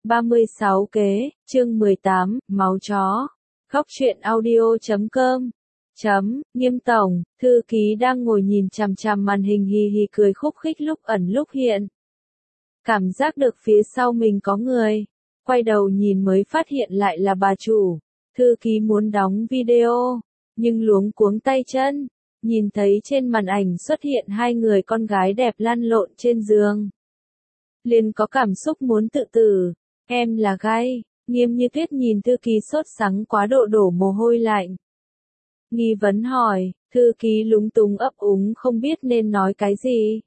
36 kế, chương 18, máu chó. Khóc chuyện audio.com. Nghiêm tổng, thư ký đang ngồi nhìn chằm chằm màn hình hì hì cười khúc khích lúc ẩn lúc hiện. Cảm giác được phía sau mình có người. Quay đầu nhìn mới phát hiện lại là bà chủ. Thư ký muốn đóng video, nhưng luống cuống tay chân. Nhìn thấy trên màn ảnh xuất hiện hai người con gái đẹp lăn lộn trên giường. Liền có cảm xúc muốn tự tử. Em là gay. Nghiêm Như Tuyết nhìn thư ký sốt sắng quá độ đổ mồ hôi lạnh. Nghi vấn hỏi, thư ký lúng túng ấp úng không biết nên nói cái gì.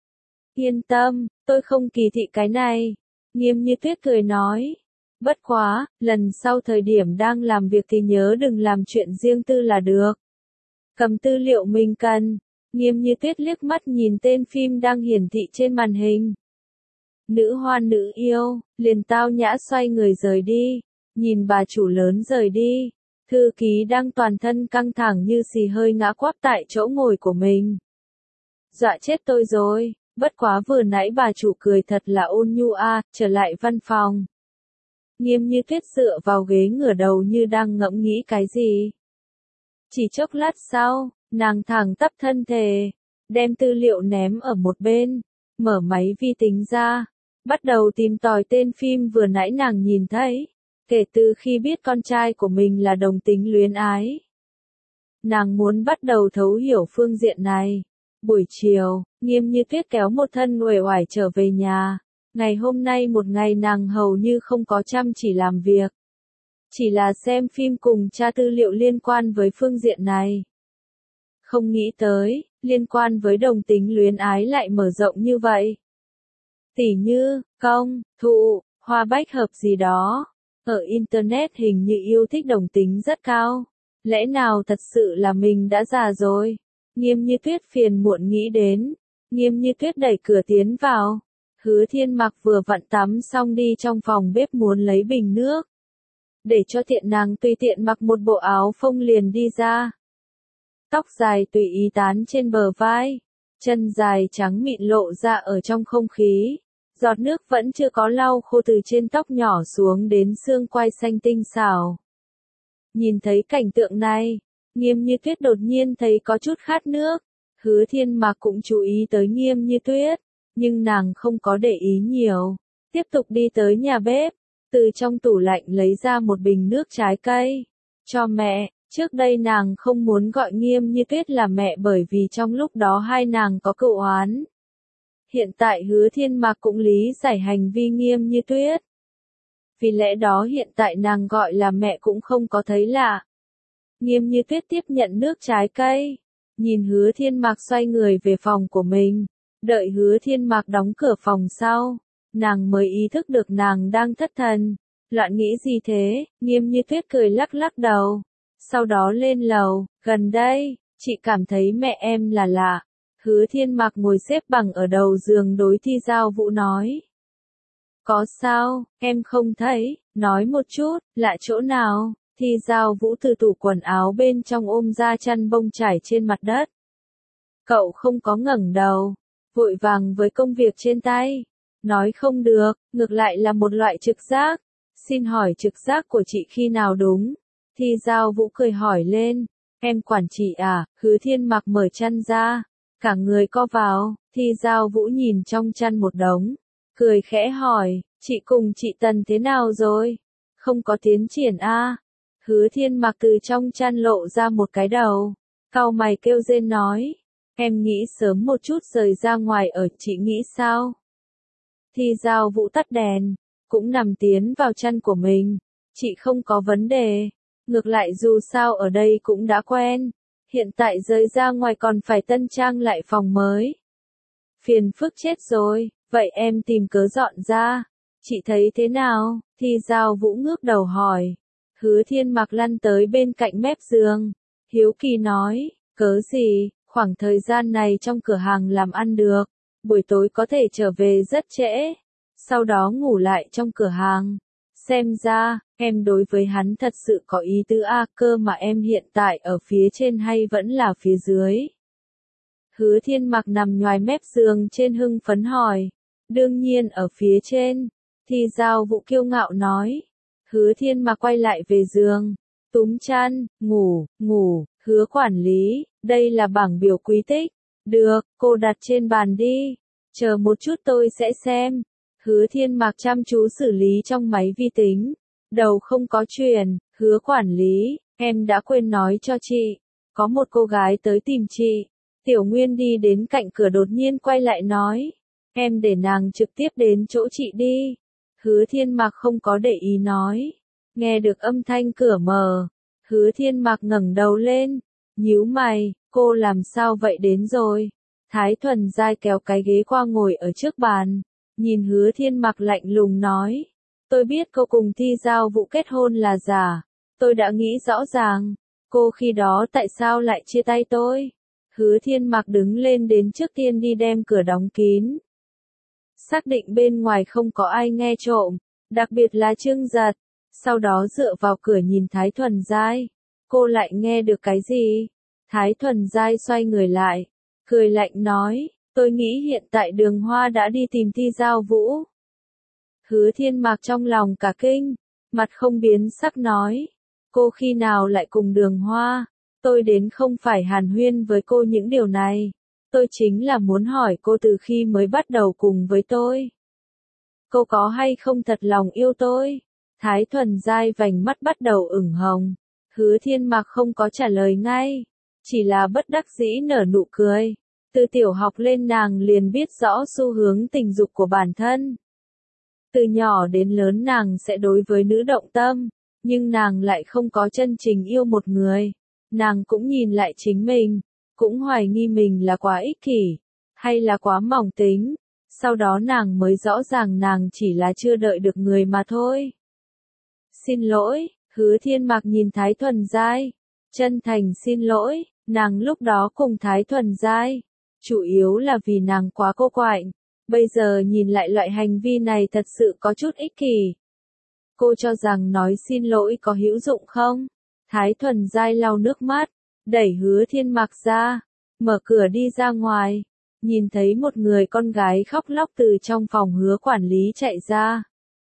Yên tâm, tôi không kỳ thị cái này. Nghiêm Như Tuyết cười nói. Bất quá, lần sau thời điểm đang làm việc thì nhớ đừng làm chuyện riêng tư là được. Cầm tư liệu mình cần. Nghiêm Như Tuyết liếc mắt nhìn tên phim đang hiển thị trên màn hình. Nữ hoan nữ yêu, liền tao nhã xoay người rời đi. Nhìn bà chủ lớn rời đi. Thư ký đang toàn thân căng thẳng như xì hơi ngã quắp tại chỗ ngồi của mình. Dọa chết tôi rồi, bất quá vừa nãy bà chủ cười thật là ôn nhu trở lại văn phòng. Nghiêm Như Tuyết dựa vào ghế ngửa đầu như đang ngẫm nghĩ cái gì. Chỉ chốc lát sau, nàng thẳng tắp thân thể, đem tư liệu ném ở một bên, mở máy vi tính ra, bắt đầu tìm tòi tên phim vừa nãy nàng nhìn thấy. Kể từ khi biết con trai của mình là đồng tính luyến ái, nàng muốn bắt đầu thấu hiểu phương diện này. Buổi chiều, Nghiêm Như Tuyết kéo một thân uể oải trở về nhà. Ngày hôm nay một ngày nàng hầu như không có chăm chỉ làm việc. Chỉ là xem phim cùng tra tư liệu liên quan với phương diện này. Không nghĩ tới, liên quan với đồng tính luyến ái lại mở rộng như vậy. Tỉ như, công, thụ, hoa bách hợp gì đó. Ở Internet hình như yêu thích đồng tính rất cao. Lẽ nào thật sự là mình đã già rồi? Nghiêm Như Tuyết phiền muộn nghĩ đến. Nghiêm Như Tuyết đẩy cửa tiến vào. Hứa Thiên Mặc vừa vặn tắm xong đi trong phòng bếp muốn lấy bình nước. Để cho tiện nàng tùy tiện mặc một bộ áo phông liền đi ra. Tóc dài tùy ý tán trên bờ vai. Chân dài trắng mịn lộ ra ở trong không khí. Giọt nước vẫn chưa có lau khô từ trên tóc nhỏ xuống đến xương quai xanh tinh xảo. Nhìn thấy cảnh tượng này, Nghiêm Như Tuyết đột nhiên thấy có chút khát nước. Hứa Thiên Mặc cũng chú ý tới Nghiêm Như Tuyết, nhưng nàng không có để ý nhiều. Tiếp tục đi tới nhà bếp, từ trong tủ lạnh lấy ra một bình nước trái cây. Cho mẹ, trước đây nàng không muốn gọi Nghiêm Như Tuyết là mẹ bởi vì trong lúc đó hai nàng có cựu oán. Hiện tại Hứa Thiên Mặc cũng lý giải hành vi Nghiêm Như Tuyết. Vì lẽ đó hiện tại nàng gọi là mẹ cũng không có thấy lạ. Nghiêm Như Tuyết tiếp nhận nước trái cây. Nhìn Hứa Thiên Mặc xoay người về phòng của mình. Đợi Hứa Thiên Mặc đóng cửa phòng sau. Nàng mới ý thức được nàng đang thất thần. Loạn nghĩ gì thế? Nghiêm Như Tuyết cười lắc lắc đầu. Sau đó lên lầu. Gần đây, chị cảm thấy mẹ em là lạ. Hứa Thiên Mặc ngồi xếp bằng ở đầu giường đối Thi Giao Vũ nói. Có sao, em không thấy, nói một chút, lạ chỗ nào? Thi Giao Vũ từ tủ quần áo bên trong ôm ra chăn bông trải trên mặt đất. Cậu không có ngẩng đầu, vội vàng với công việc trên tay. Nói không được, ngược lại là một loại trực giác. Xin hỏi trực giác của chị khi nào đúng? Thi Giao Vũ cười hỏi lên. Em quản chị à? Hứa Thiên Mặc mở chăn ra. Cả người co vào, Thi Giao Vũ nhìn trong chăn một đống. Cười khẽ hỏi, chị cùng chị Tần thế nào rồi? Không có tiến triển Hứa Thiên Mặc từ trong chăn lộ ra một cái đầu. Cau mày kêu rên nói. Em nghĩ sớm một chút rời ra ngoài ở, chị nghĩ sao? Thi Giao Vũ tắt đèn, cũng nằm tiến vào chăn của mình. Chị không có vấn đề. Ngược lại dù sao ở đây cũng đã quen. Hiện tại rời ra ngoài còn phải tân trang lại phòng mới. Phiền phức chết rồi, vậy em tìm cớ dọn ra. Chị thấy thế nào? Thi Giao Vũ ngước đầu hỏi. Hứa Thiên Mặc lăn tới bên cạnh mép giường. Hiếu kỳ nói, cớ gì, khoảng thời gian này trong cửa hàng làm ăn được. Buổi tối có thể trở về rất trễ. Sau đó ngủ lại trong cửa hàng. Xem ra, em đối với hắn thật sự có ý tứ cơ mà em hiện tại ở phía trên hay vẫn là phía dưới? Hứa Thiên Mặc nằm nhoài mép giường trên hưng phấn hỏi. Đương nhiên ở phía trên. Thi Giao Vũ kiêu ngạo nói. Hứa Thiên Mạc quay lại về giường, túm chăn, ngủ, Hứa quản lý, đây là bảng biểu quý tích. Được, cô đặt trên bàn đi. Chờ một chút tôi sẽ xem. Hứa Thiên Mạc chăm chú xử lý trong máy vi tính. Đầu không có chuyện, Hứa quản lý, em đã quên nói cho chị. Có một cô gái tới tìm chị. Tiểu Nguyên đi đến cạnh cửa đột nhiên quay lại nói. Em để nàng trực tiếp đến chỗ chị đi. Hứa Thiên Mạc không có để ý nói. Nghe được âm thanh cửa mở. Hứa Thiên Mạc ngẩng đầu lên. Nhíu mày, cô làm sao vậy đến rồi? Thái Thuần Giai kéo cái ghế qua ngồi ở trước bàn. Nhìn Hứa Thiên Mạc lạnh lùng nói. Tôi biết cô cùng Thi Giao Vũ kết hôn là giả. Tôi đã nghĩ rõ ràng. Cô khi đó tại sao lại chia tay tôi? Hứa Thiên Mạc đứng lên đến trước tiên đi đem cửa đóng kín. Xác định bên ngoài không có ai nghe trộm, đặc biệt là Trương Giật. Sau đó dựa vào cửa nhìn Thái Thuần Giai. Cô lại nghe được cái gì? Thái Thuần Giai xoay người lại, cười lạnh nói, tôi nghĩ hiện tại Đường Hoa đã đi tìm Thi Giao Vũ. Hứa Thiên Mạc trong lòng cả kinh, mặt không biến sắc nói, cô khi nào lại cùng Đường Hoa? Tôi đến không phải hàn huyên với cô những điều này. Tôi chính là muốn hỏi cô từ khi mới bắt đầu cùng với tôi. Cô có hay không thật lòng yêu tôi? Thái Thuần Giai vành mắt bắt đầu ửng hồng. Hứa Thiên Mạc không có trả lời ngay. Chỉ là bất đắc dĩ nở nụ cười. Từ tiểu học lên nàng liền biết rõ xu hướng tình dục của bản thân. Từ nhỏ đến lớn nàng sẽ đối với nữ động tâm. Nhưng nàng lại không có chân trình yêu một người. Nàng cũng nhìn lại chính mình. Cũng hoài nghi mình là quá ích kỷ. Hay là quá mỏng tính. Sau đó nàng mới rõ ràng nàng chỉ là chưa đợi được người mà thôi. Xin lỗi, Hứa Thiên Mạc nhìn Thái Thuần Giai. Chân thành xin lỗi, nàng lúc đó cùng Thái Thuần Giai. Chủ yếu là vì nàng quá cô quạnh. Bây giờ nhìn lại loại hành vi này thật sự có chút ích kỷ. Cô cho rằng nói xin lỗi có hữu dụng không? Thái Thuần Giai lau nước mắt, đẩy Hứa Thiên Mạc ra, mở cửa đi ra ngoài. Nhìn thấy một người con gái khóc lóc từ trong phòng Hứa quản lý chạy ra.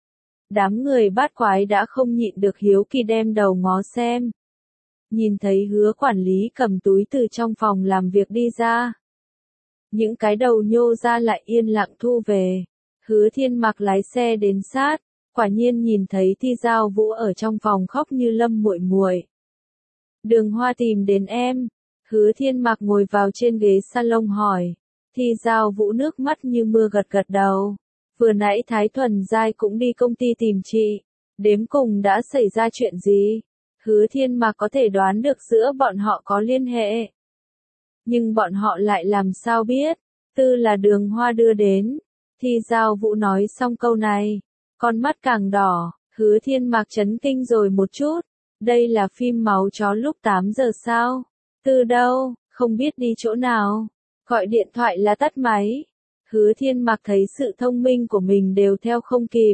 Đám người bát quái đã không nhịn được hiếu kỳ đem đầu ngó xem. Nhìn thấy Hứa quản lý cầm túi từ trong phòng làm việc đi ra. Những cái đầu nhô ra lại yên lặng thu về. Hứa Thiên Mạc lái xe đến sát, quả nhiên nhìn thấy Thi Giao Vũ ở trong phòng khóc như lâm muội muội. Đường Hoa tìm đến em. Hứa Thiên Mạc ngồi vào trên ghế salon hỏi. Thi Giao Vũ nước mắt như mưa gật gật đầu. Vừa nãy Thái Thuần Giai cũng đi công ty tìm chị. Đếm cùng đã xảy ra chuyện gì? Hứa Thiên Mạc có thể đoán được giữa bọn họ có liên hệ. Nhưng bọn họ lại làm sao biết? Tư là Đường Hoa đưa đến. Thi Giao Vũ nói xong câu này. Con mắt càng đỏ. Hứa Thiên Mạc chấn kinh rồi một chút. Đây là phim máu chó lúc 8 giờ sao? Tư đâu? Không biết đi chỗ nào. Gọi điện thoại là tắt máy. Hứa Thiên Mạc thấy sự thông minh của mình đều theo không kịp.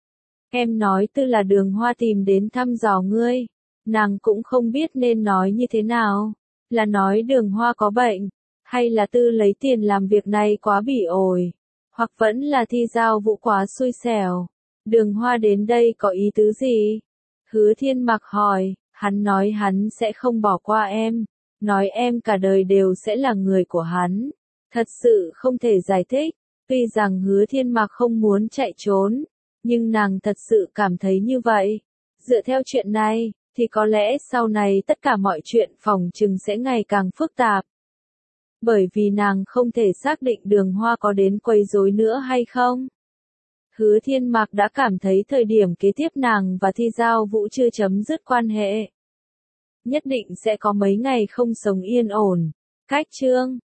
Em nói Tư là Đường Hoa tìm đến thăm dò ngươi. Nàng cũng không biết nên nói như thế nào. Là nói Đường Hoa có bệnh. Hay là Tư lấy tiền làm việc này quá bỉ ổi. Hoặc vẫn là Thi Giao Vũ quá xui xẻo. Đường Hoa đến đây có ý tứ gì? Hứa Thiên Mạc hỏi. Hắn nói hắn sẽ không bỏ qua em. Nói em cả đời đều sẽ là người của hắn. Thật sự không thể giải thích. Tuy rằng Hứa Thiên Mạc không muốn chạy trốn. Nhưng nàng thật sự cảm thấy như vậy. Dựa theo chuyện này, thì có lẽ sau này tất cả mọi chuyện phòng chừng sẽ ngày càng phức tạp. Bởi vì nàng không thể xác định Đường Hoa có đến quấy rối nữa hay không. Hứa Thiên Mạc đã cảm thấy thời điểm kế tiếp nàng và Thi Giao Vũ chưa chấm dứt quan hệ. Nhất định sẽ có mấy ngày không sống yên ổn. Cách chương